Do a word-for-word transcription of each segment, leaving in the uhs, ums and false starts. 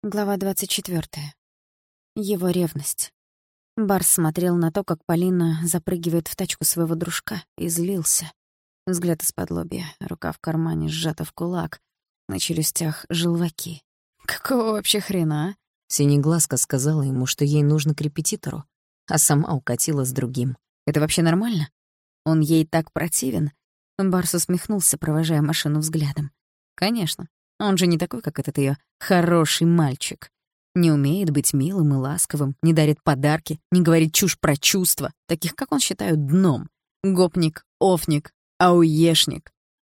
Глава двадцать четвёртая. Его ревность. Барс смотрел на то, как Полина запрыгивает в тачку своего дружка, и злился. Взгляд из-под лобья, рука в кармане сжата в кулак, на челюстях желваки. Какого вообще хрена, а? Синеглазка сказала ему, что ей нужно к репетитору, а сама укатила с другим. Это вообще нормально? Он ей так противен? Барс усмехнулся, провожая машину взглядом. Конечно. Он же не такой, как этот её хороший мальчик. Не умеет быть милым и ласковым, не дарит подарки, не говорит чушь про чувства, таких, как он считает, дном. Гопник, офник, ауешник.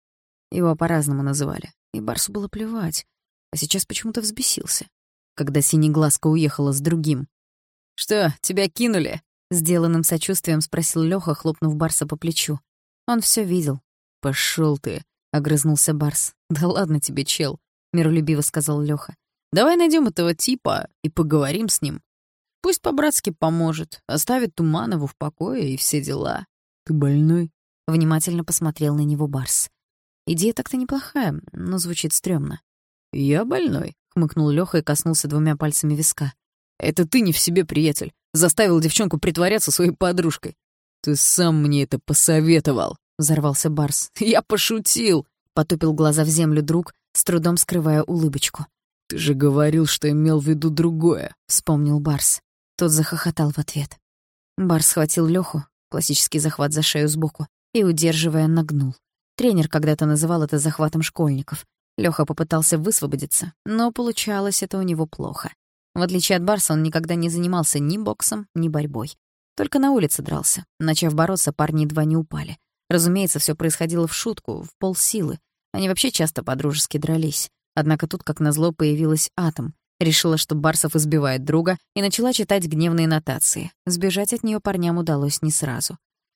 Его по-разному называли, и Барсу было плевать, а сейчас почему-то взбесился, когда Синеглазка уехала с другим. «Что, тебя кинули?» — сделанным сочувствием спросил Лёха, хлопнув Барса по плечу. Он всё видел. «Пошёл ты», — огрызнулся Барс. «Да ладно тебе, чел», — миролюбиво сказал Лёха. «Давай найдём этого типа и поговорим с ним. Пусть по-братски поможет, оставит Туманову в покое и все дела». «Ты больной?» — внимательно посмотрел на него Барс. Идея так-то неплохая, но звучит стрёмно. «Я больной», — хмыкнул Лёха и коснулся двумя пальцами виска. «Это ты не в себе, приятель. Заставил девчонку притворяться своей подружкой». «Ты сам мне это посоветовал», — взорвался Барс. «Я пошутил», — потупил глаза в землю друг, с трудом скрывая улыбочку. «Ты же говорил, что имел в виду другое», — вспомнил Барс. Тот захохотал в ответ. Барс схватил Лёху, классический захват за шею сбоку, и, удерживая, нагнул. Тренер когда-то называл это захватом школьников. Лёха попытался высвободиться, но получалось это у него плохо. В отличие от Барса, он никогда не занимался ни боксом, ни борьбой. Только на улице дрался. Начав бороться, парни едва не упали. Разумеется, всё происходило в шутку, в полсилы. Они вообще часто по-дружески дрались. Однако тут, как назло, появилась Атом. Решила, что Барсов избивает друга, и начала читать гневные нотации. Сбежать от неё парням удалось не сразу.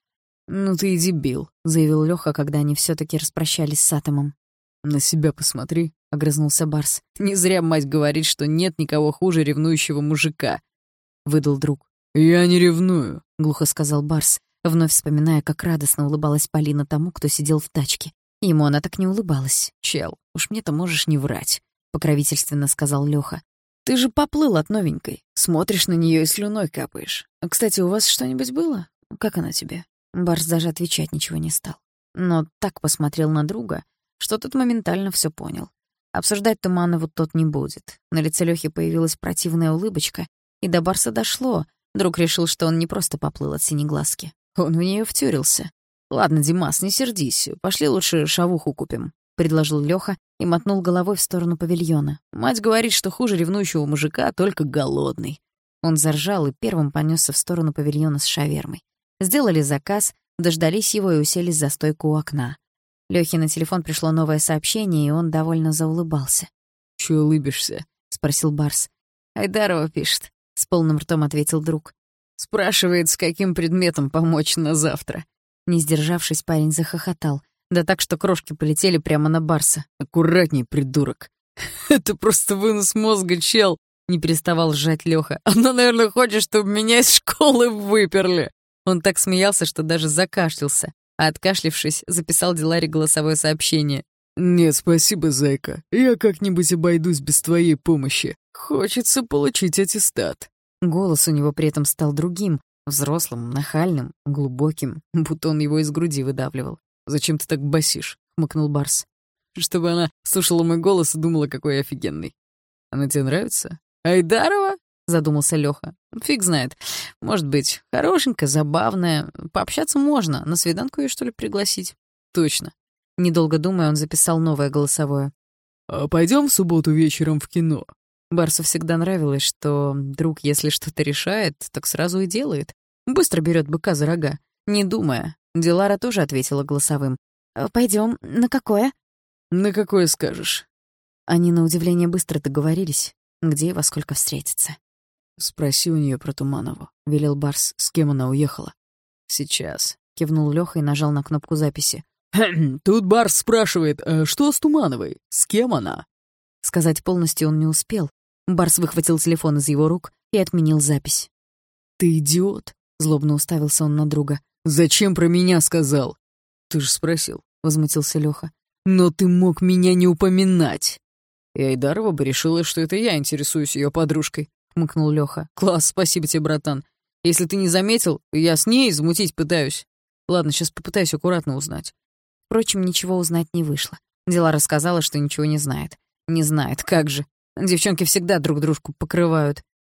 «Ну ты и дебил», — заявил Лёха, когда они всё-таки распрощались с Атомом. «На себя посмотри», — огрызнулся Барс. «Не зря мать говорит, что нет никого хуже ревнующего мужика», — выдал друг. «Я не ревную», — глухо сказал Барс, вновь вспоминая, как радостно улыбалась Полина тому, кто сидел в тачке. Ему она так не улыбалась. «Чел, уж мне-то можешь не врать», — покровительственно сказал Лёха. «Ты же поплыл от новенькой. Смотришь на неё и слюной капаешь. Кстати, у вас что-нибудь было? Как она тебе?» Барс даже отвечать ничего не стал. Но так посмотрел на друга, что тот моментально всё понял. Обсуждать Туманову тот не будет. На лице Лёхи появилась противная улыбочка, и до Барса дошло. Друг решил, что он не просто поплыл от Синеглазки. Он в неё втюрился. «Ладно, Димас, не сердись. Пошли лучше шавуху купим», — предложил Лёха и мотнул головой в сторону павильона. «Мать говорит, что хуже ревнующего мужика, только голодный». Он заржал и первым понёсся в сторону павильона с шавермой. Сделали заказ, дождались его и уселись за стойку у окна. Лёхе на телефон пришло новое сообщение, и он довольно заулыбался. «Чё улыбишься?» — спросил Барс. «Айдарова пишет», — с полным ртом ответил друг. «Спрашивает, с каким предметом помочь на завтра». Не сдержавшись, парень захохотал. Да так, что крошки полетели прямо на Барса. «Аккуратней, придурок». «Это просто вынос мозга, чел», — не переставал сжать Лёха. «Она, наверное, хочет, чтобы меня из школы выперли». Он так смеялся, что даже закашлялся, а откашлившись, записал Диларе голосовое сообщение. «Нет, спасибо, зайка. Я как-нибудь обойдусь без твоей помощи. Хочется получить аттестат». Голос у него при этом стал другим, взрослым, нахальным, глубоким, будто он его из груди выдавливал. «Зачем ты так басишь?» — хмыкнул Барс. «Чтобы она слушала мой голос и думала, какой я офигенный. Она тебе нравится?» «Айдарова?» — задумался Лёха. «Фиг знает. Может быть, хорошенькая, забавная. Пообщаться можно. На свиданку её, что ли, пригласить?» «Точно». Недолго думая, он записал новое голосовое. «А пойдём в субботу вечером в кино?» Барсу всегда нравилось, что друг, если что-то решает, так сразу и делает. Быстро берёт быка за рога, не думая. Дилара тоже ответила голосовым. «Пойдём. На какое?» «На какое скажешь?» Они, на удивление, быстро договорились, где и во сколько встретиться. «Спроси у неё про Туманову», — велел Барс, с кем она уехала. «Сейчас», — кивнул Лёха и нажал на кнопку записи. «Тут Барс спрашивает, а что с Тумановой? С кем она?» Сказать полностью он не успел. Барс выхватил телефон из его рук и отменил запись. «Ты идиот!» — злобно уставился он на друга. «Зачем про меня сказал?» «Ты же спросил», — возмутился Лёха. «Но ты мог меня не упоминать!» И Айдарова бы решила, что это я интересуюсь ее подружкой», — хмыкнул Лёха. «Класс, спасибо тебе, братан. Если ты не заметил, я с ней замутить пытаюсь. Ладно, сейчас попытаюсь аккуратно узнать». Впрочем, ничего узнать не вышло. Дилара сказала, что ничего не знает. Не знает, как же. Девчонки всегда друг дружку покрывают.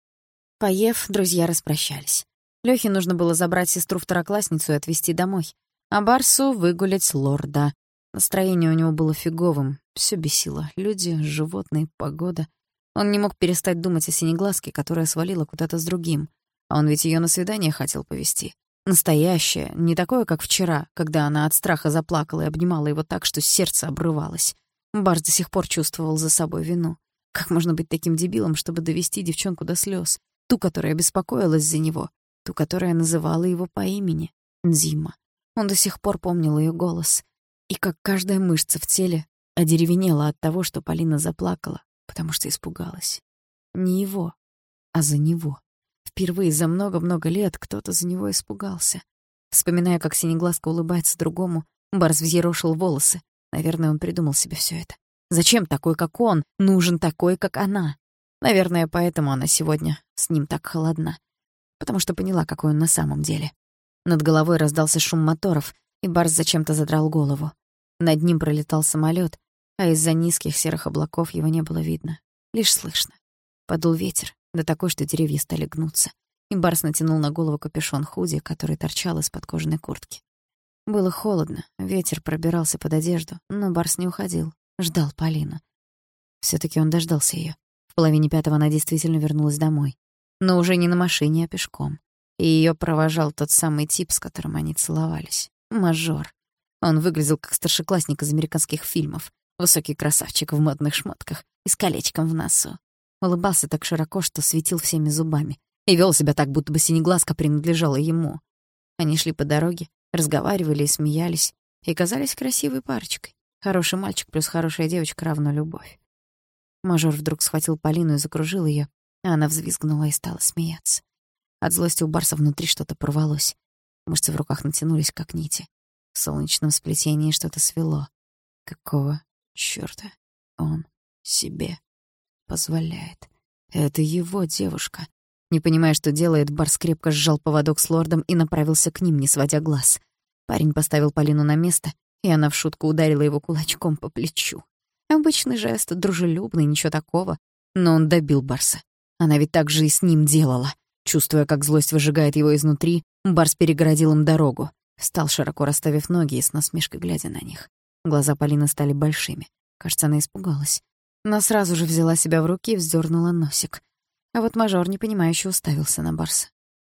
Поев, друзья распрощались. Лёхе нужно было забрать сестру-второклассницу и отвезти домой. А Барсу выгулять лорда. Настроение у него было фиговым. Всё бесило. Люди, животные, погода. Он не мог перестать думать о Синеглазке, которая свалила куда-то с другим. А он ведь её на свидание хотел повезти. Настоящее, не такое, как вчера, когда она от страха заплакала и обнимала его так, что сердце обрывалось. Барс до сих пор чувствовал за собой вину. Как можно быть таким дебилом, чтобы довести девчонку до слез? Ту, которая беспокоилась за него, ту, которая называла его по имени — Дзима. Он до сих пор помнил ее голос. И как каждая мышца в теле одеревенела от того, что Полина заплакала, потому что испугалась. Не его, а за него. Впервые за много-много лет кто-то за него испугался. Вспоминая, как Синеглазка улыбается другому, Барс взъерошил волосы. Наверное, он придумал себе всё это. Зачем такой, как он, нужен такой, как она? Наверное, поэтому она сегодня с ним так холодна. Потому что поняла, какой он на самом деле. Над головой раздался шум моторов, и Барс зачем-то задрал голову. Над ним пролетал самолёт, а из-за низких серых облаков его не было видно. Лишь слышно. Подул ветер, да такой, что деревья стали гнуться. И Барс натянул на голову капюшон худи, который торчал из-под кожаной куртки. Было холодно, ветер пробирался под одежду, но Барс не уходил, ждал Полину. Всё-таки он дождался её. В половине пятого она действительно вернулась домой. Но уже не на машине, а пешком. И её провожал тот самый тип, с которым они целовались. Мажор. Он выглядел как старшеклассник из американских фильмов. Высокий красавчик в модных шмотках и с колечком в носу. Улыбался так широко, что светил всеми зубами. И вёл себя так, будто бы Синеглазка принадлежала ему. Они шли по дороге, разговаривали и смеялись, и казались красивой парочкой. Хороший мальчик плюс хорошая девочка равно любовь. Мажор вдруг схватил Полину и закружил её, а она взвизгнула и стала смеяться. От злости у Барса внутри что-то порвалось. Мышцы в руках натянулись, как нити. В солнечном сплетении что-то свело. Какого чёрта он себе позволяет? Это его девушка. Не понимая, что делает, Барс крепко сжал поводок с лордом и направился к ним, не сводя глаз. Парень поставил Полину на место, и она в шутку ударила его кулачком по плечу. Обычный жест, дружелюбный, ничего такого. Но он добил Барса. Она ведь так же и с ним делала. Чувствуя, как злость выжигает его изнутри, Барс перегородил им дорогу. Встал, широко расставив ноги и с насмешкой глядя на них. Глаза Полины стали большими. Кажется, она испугалась. Но сразу же взяла себя в руки и вздёрнула носик. А вот мажор непонимающе уставился на Барса.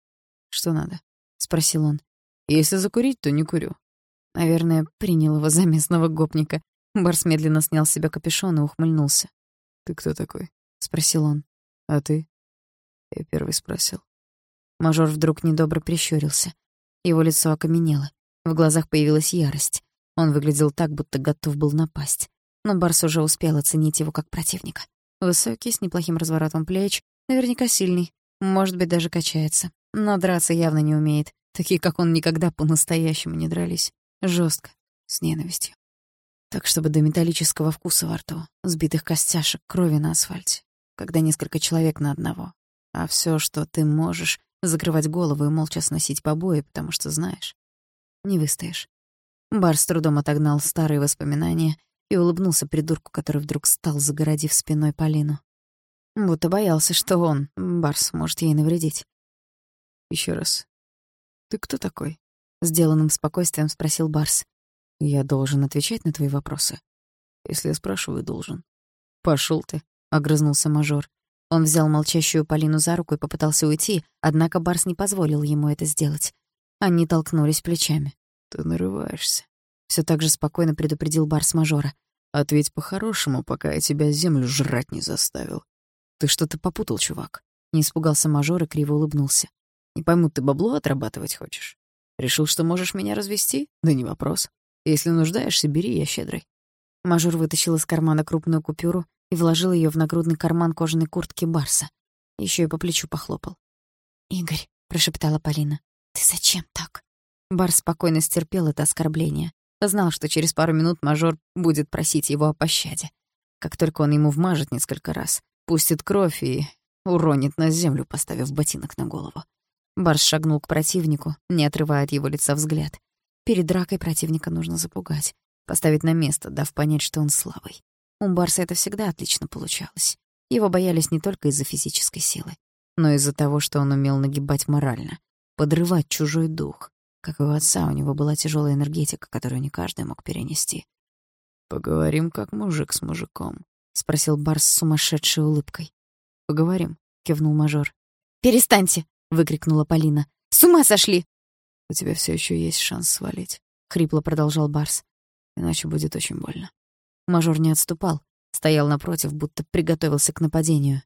«Что надо?» — спросил он. «Если закурить, то не курю». Наверное, принял его за местного гопника. Барс медленно снял с себя капюшон и ухмыльнулся. «Ты кто такой?» — спросил он. «А ты?» Я первый спросил. Мажор вдруг недобро прищурился. Его лицо окаменело. В глазах появилась ярость. Он выглядел так, будто готов был напасть. Но Барс уже успел оценить его как противника. Высокий, с неплохим разворотом плеч, наверняка сильный, может быть, даже качается. Но драться явно не умеет. Такие, как он, никогда по-настоящему не дрались. Жёстко, с ненавистью. Так, чтобы до металлического вкуса во рту, сбитых костяшек, крови на асфальте. Когда несколько человек на одного. А всё, что ты можешь, закрывать голову и молча сносить побои, потому что знаешь, не выстоишь. Барс с трудом отогнал старые воспоминания и улыбнулся придурку, который вдруг стал, загородив спиной Полину. Будто боялся, что он, Барс, может ей навредить. «Ещё раз. Ты кто такой?» — сделанным спокойствием спросил Барс. «Я должен отвечать на твои вопросы. Если я спрашиваю, должен». «Пошёл ты», — огрызнулся мажор. Он взял молчащую Полину за руку и попытался уйти, однако Барс не позволил ему это сделать. Они толкнулись плечами. «Ты нарываешься», — всё так же спокойно предупредил Барс мажора. «Ответь по-хорошему, пока я тебя землю жрать не заставил». «Ты что-то попутал, чувак». Не испугался мажор и криво улыбнулся. «Не пойму, ты бабло отрабатывать хочешь? Решил, что можешь меня развести? Да не вопрос. Если нуждаешься, бери, я щедрый». Мажор вытащил из кармана крупную купюру и вложил её в нагрудный карман кожаной куртки Барса. Ещё и по плечу похлопал. «Игорь», — прошептала Полина, — «ты зачем так?» Барс спокойно стерпел это оскорбление. Знал, что через пару минут мажор будет просить его о пощаде. Как только он ему вмажет несколько раз, пустит кровь и уронит на землю, поставив ботинок на голову. Барс шагнул к противнику, не отрывая от его лица взгляд. Перед дракой противника нужно запугать, поставить на место, дав понять, что он слабый. У Барса это всегда отлично получалось. Его боялись не только из-за физической силы, но и из-за того, что он умел нагибать морально, подрывать чужой дух. Как и у отца, у него была тяжелая энергетика, которую не каждый мог перенести. «Поговорим, как мужик с мужиком», — спросил Барс с сумасшедшей улыбкой. «Поговорим», — кивнул мажор. «Перестаньте!» — выкрикнула Полина. «С ума сошли!» «У тебя все еще есть шанс свалить», — хрипло продолжал Барс. «Иначе будет очень больно». Мажор не отступал, стоял напротив, будто приготовился к нападению.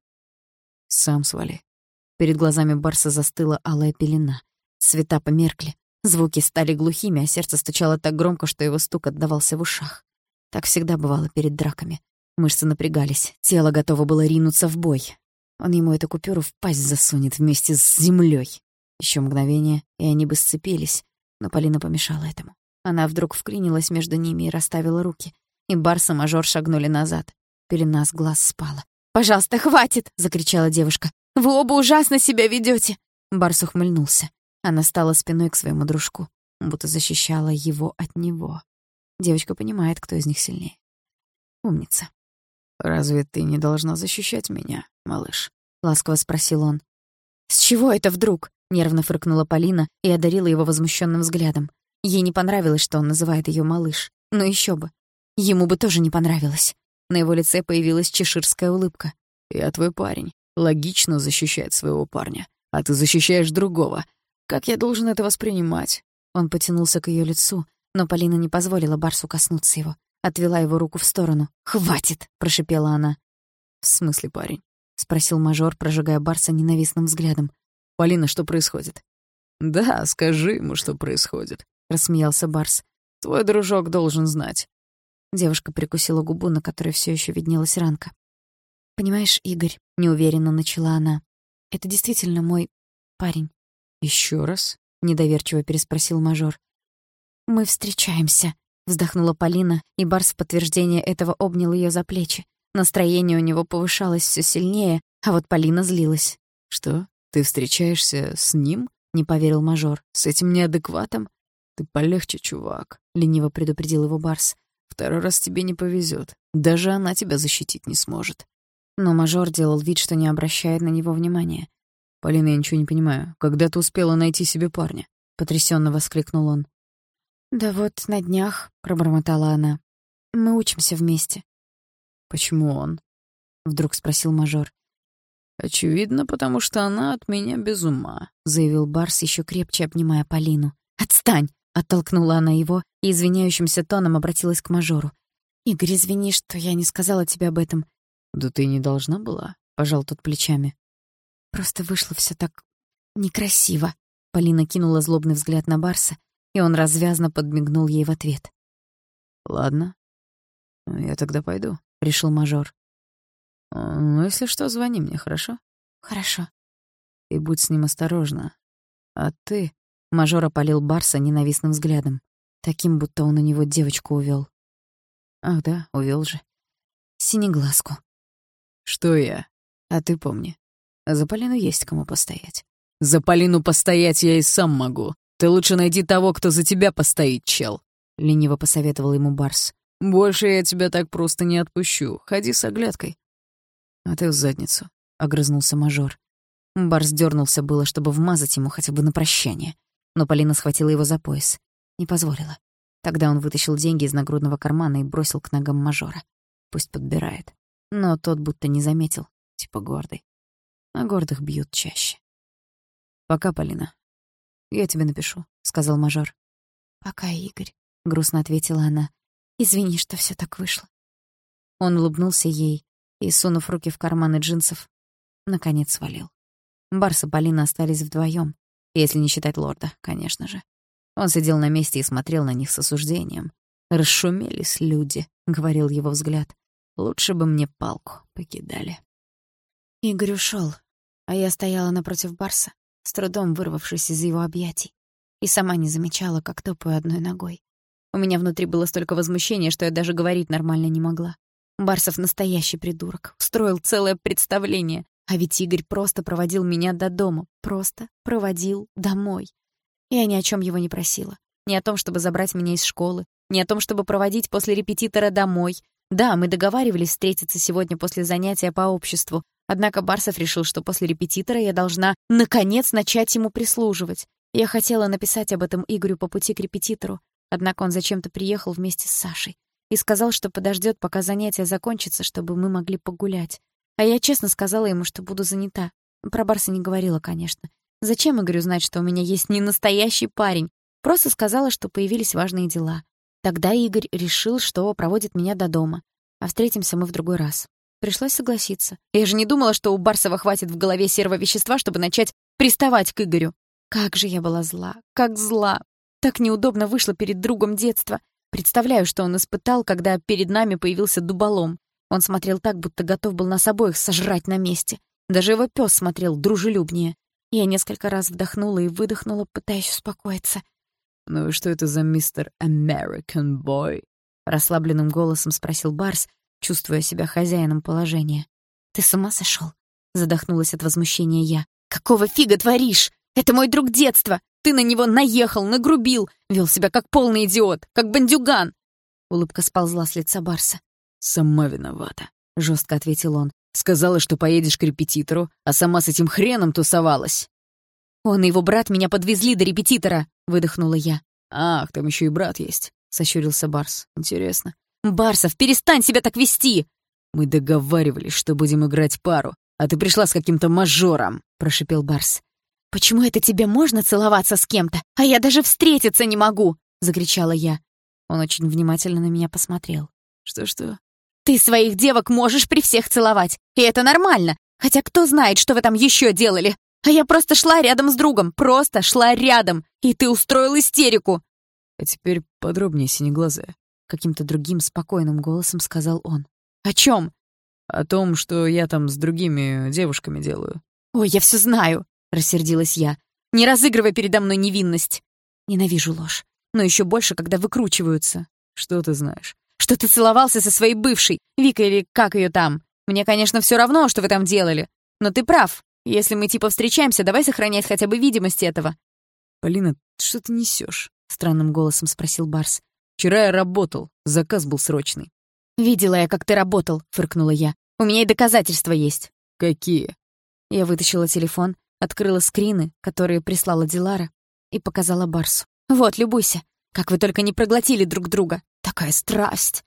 «Сам свали». Перед глазами Барса застыла алая пелена. Цвета померкли, звуки стали глухими, а сердце стучало так громко, что его стук отдавался в ушах. Так всегда бывало перед драками. Мышцы напрягались, тело готово было ринуться в бой. Он ему эту купюру в пасть засунет вместе с землей. Еще мгновение, и они бы сцепились, но Полина помешала этому. Она вдруг вклинилась между ними и расставила руки, и Барс и мажор шагнули назад. Пелена с глаз спала. «Пожалуйста, хватит!» — закричала девушка. «Вы оба ужасно себя ведете!» Барс ухмыльнулся. Она стала спиной к своему дружку, будто защищала его от него. Девочка понимает, кто из них сильнее. Умница. «Разве ты не должна защищать меня, малыш?» — ласково спросил он. «С чего это вдруг?» — нервно фыркнула Полина и одарила его возмущенным взглядом. Ей не понравилось, что он называет ее малыш. Но еще бы. Ему бы тоже не понравилось. На его лице появилась чеширская улыбка. «Я твой парень. Логично защищать своего парня. А ты защищаешь другого. Как я должен это воспринимать?» Он потянулся к ее лицу, но Полина не позволила Барсу коснуться его. Отвела его руку в сторону. «Хватит!» — прошипела она. «В смысле, парень?» — спросил мажор, прожигая Барса ненавистным взглядом. «Полина, что происходит?» «Да, скажи ему, что происходит», — рассмеялся Барс. «Твой дружок должен знать». Девушка прикусила губу, на которой все еще виднелась ранка. «Понимаешь, Игорь», — неуверенно начала она, — «это действительно мой парень». Еще раз?» — недоверчиво переспросил мажор. «Мы встречаемся», — вздохнула Полина, и Барс в подтверждение этого обнял ее за плечи. Настроение у него повышалось все сильнее, а вот Полина злилась. «Что? Ты встречаешься с ним?» — не поверил мажор. «С этим неадекватом? Ты полегче, чувак», — лениво предупредил его Барс. «Второй раз тебе не повезет. Даже она тебя защитить не сможет». Но мажор делал вид, что не обращает на него внимания. «Полина, я ничего не понимаю. Когда ты успела найти себе парня?» — потрясенно воскликнул он. «Да вот на днях», — пробормотала она. «Мы учимся вместе». «Почему он?» — вдруг спросил мажор. «Очевидно, потому что она от меня без ума», — заявил Барс, еще крепче обнимая Полину. «Отстань!» — оттолкнула она его и извиняющимся тоном обратилась к мажору. «Игорь, извини, что я не сказала тебе об этом». «Да ты не должна была», — пожал тот плечами. «Просто вышло все так некрасиво». Полина кинула злобный взгляд на Барса, и он развязно подмигнул ей в ответ. «Ладно, я тогда пойду», — решил мажор. «Ну, если что, звони мне, хорошо?» «Хорошо». «И будь с ним осторожна. А ты...» — мажор опалил Барса ненавистным взглядом, таким, будто он у него девочку увёл. «Ах да, увёл же. Синеглазку». «Что я? А ты помни, за Полину есть кому постоять». «За Полину постоять я и сам могу. Ты лучше найди того, кто за тебя постоит, чел», — лениво посоветовал ему Барс. «Больше я тебя так просто не отпущу. Ходи с оглядкой». «А ты в задницу», — огрызнулся мажор. Барс дернулся было, чтобы вмазать ему хотя бы на прощание, но Полина схватила его за пояс. Не позволила. Тогда он вытащил деньги из нагрудного кармана и бросил к ногам мажора. Пусть подбирает. Но тот будто не заметил, типа гордый. А гордых бьют чаще. «Пока, Полина. Я тебе напишу», — сказал мажор. «Пока, Игорь», — грустно ответила она. «Извини, что все так вышло». Он улыбнулся ей и, сунув руки в карманы джинсов, наконец свалил. Барс и Полина остались вдвоем, если не считать лорда, конечно же. Он сидел на месте и смотрел на них с осуждением. «Расшумелись люди», — говорил его взгляд. «Лучше бы мне палку покидали». Игорь ушел, а я стояла напротив Барса, с трудом вырвавшись из его объятий, и сама не замечала, как топаю одной ногой. У меня внутри было столько возмущения, что я даже говорить нормально не могла. Барсов настоящий придурок. Устроил целое представление. А ведь Игорь просто проводил меня до дома. Просто проводил домой. Я ни о чем его не просила. Ни о том, чтобы забрать меня из школы. Ни о том, чтобы проводить после репетитора домой. Да, мы договаривались встретиться сегодня после занятия по обществу. Однако Барсов решил, что после репетитора я должна, наконец, начать ему прислуживать. Я хотела написать об этом Игорю по пути к репетитору. Однако он зачем-то приехал вместе с Сашей и сказал, что подождет, пока занятие закончится, чтобы мы могли погулять. А я честно сказала ему, что буду занята. Про Барса не говорила, конечно. Зачем Игорю знать, что у меня есть не настоящий парень? Просто сказала, что появились важные дела. Тогда Игорь решил, что проводит меня до дома. А встретимся мы в другой раз. Пришлось согласиться. Я же не думала, что у Барсова хватит в голове серого вещества, чтобы начать приставать к Игорю. Как же я была зла, как зла. Так неудобно вышло перед другом детства. Представляю, что он испытал, когда перед нами появился дуболом. Он смотрел так, будто готов был нас обоих сожрать на месте. Даже его пес смотрел дружелюбнее. Я несколько раз вдохнула и выдохнула, пытаясь успокоиться. «Ну и что это за мистер American Boy?» — расслабленным голосом спросил Барс, чувствуя себя хозяином положения. «Ты с ума сошёл?» — задохнулась от возмущения я. «Какого фига творишь? Это мой друг детства! Ты на него наехал, нагрубил, вел себя как полный идиот, как бандюган!» Улыбка сползла с лица Барса. «Сама виновата», — жестко ответил он. «Сказала, что поедешь к репетитору, а сама с этим хреном тусовалась». «Он и его брат меня подвезли до репетитора», — выдохнула я. «Ах, там еще и брат есть», — сощурился Барс. «Интересно». «Барсов, перестань себя так вести!» «Мы договаривались, что будем играть пару, а ты пришла с каким-то мажором», — прошипел Барс. «Почему это тебе можно целоваться с кем-то, а я даже встретиться не могу?» — закричала я. Он очень внимательно на меня посмотрел. «Что-что?» «Ты своих девок можешь при всех целовать, и это нормально, хотя кто знает, что вы там еще делали. А я просто шла рядом с другом, просто шла рядом, и ты устроил истерику». «А теперь подробнее, синеглазая», — каким-то другим спокойным голосом сказал он. «О чем?» «О том, что я там с другими девушками делаю». «Ой, я все знаю», — рассердилась я. «Не разыгрывай передо мной невинность». Ненавижу ложь, но еще больше, когда выкручиваются. «Что ты знаешь?» «Что ты целовался со своей бывшей, Вика или как ее там. Мне, конечно, все равно, что вы там делали. Но ты прав. Если мы типа встречаемся, давай сохранять хотя бы видимость этого». «Полина, что ты несешь?» — странным голосом спросил Барс. «Вчера я работал, заказ был срочный». «Видела я, как ты работал», — фыркнула я. «У меня и доказательства есть». «Какие?» Я вытащила телефон, открыла скрины, которые прислала Дилара, и показала Барсу. «Вот, любуйся. Как вы только не проглотили друг друга. Такая страсть!»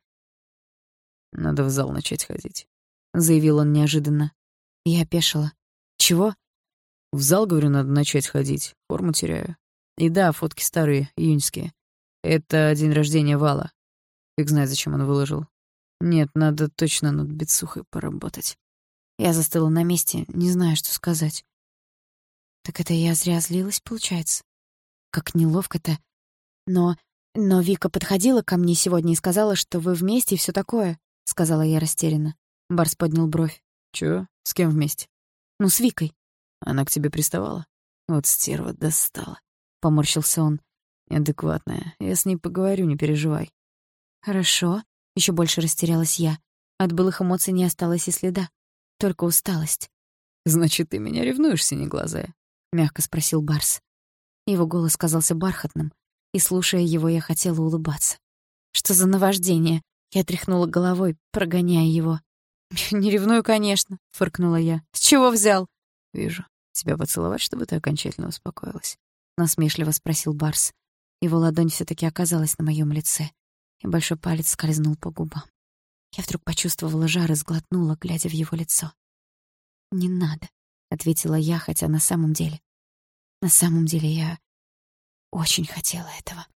«Надо в зал начать ходить», — заявил он неожиданно. Я опешила. «Чего?» «В зал, говорю, надо начать ходить. Форму теряю. И да, фотки старые, июньские. Это день рождения Вала. Фиг знает, зачем он выложил. Нет, надо точно над бицухой поработать». Я застыла на месте, не зная, что сказать. «Так это я зря злилась, получается? Как неловко-то. Но... но Вика подходила ко мне сегодня и сказала, что вы вместе и всё такое», — сказала я растерянно. Барс поднял бровь. «Чё? С кем вместе?» «Ну, с Викой». «Она к тебе приставала?» «Вот стерва достала», — поморщился он. «Неадекватная. Я с ней поговорю, не переживай». «Хорошо», — ещё больше растерялась я. От былых эмоций не осталось и следа. Только усталость. «Значит, ты меня ревнуешь, синеглазая?» — мягко спросил Барс. Его голос казался бархатным, и, слушая его, я хотела улыбаться. «Что за наваждение?» Я тряхнула головой, прогоняя его. «Не ревную, конечно», — фыркнула я. «С чего взял?» «Вижу. Тебя поцеловать, чтобы ты окончательно успокоилась?» — насмешливо спросил Барс. Его ладонь всё-таки оказалась на моём лице, и большой палец скользнул по губам. Я вдруг почувствовала жар и сглотнула, глядя в его лицо. «Не надо», — ответила я, хотя на самом деле... На самом деле я очень хотела этого.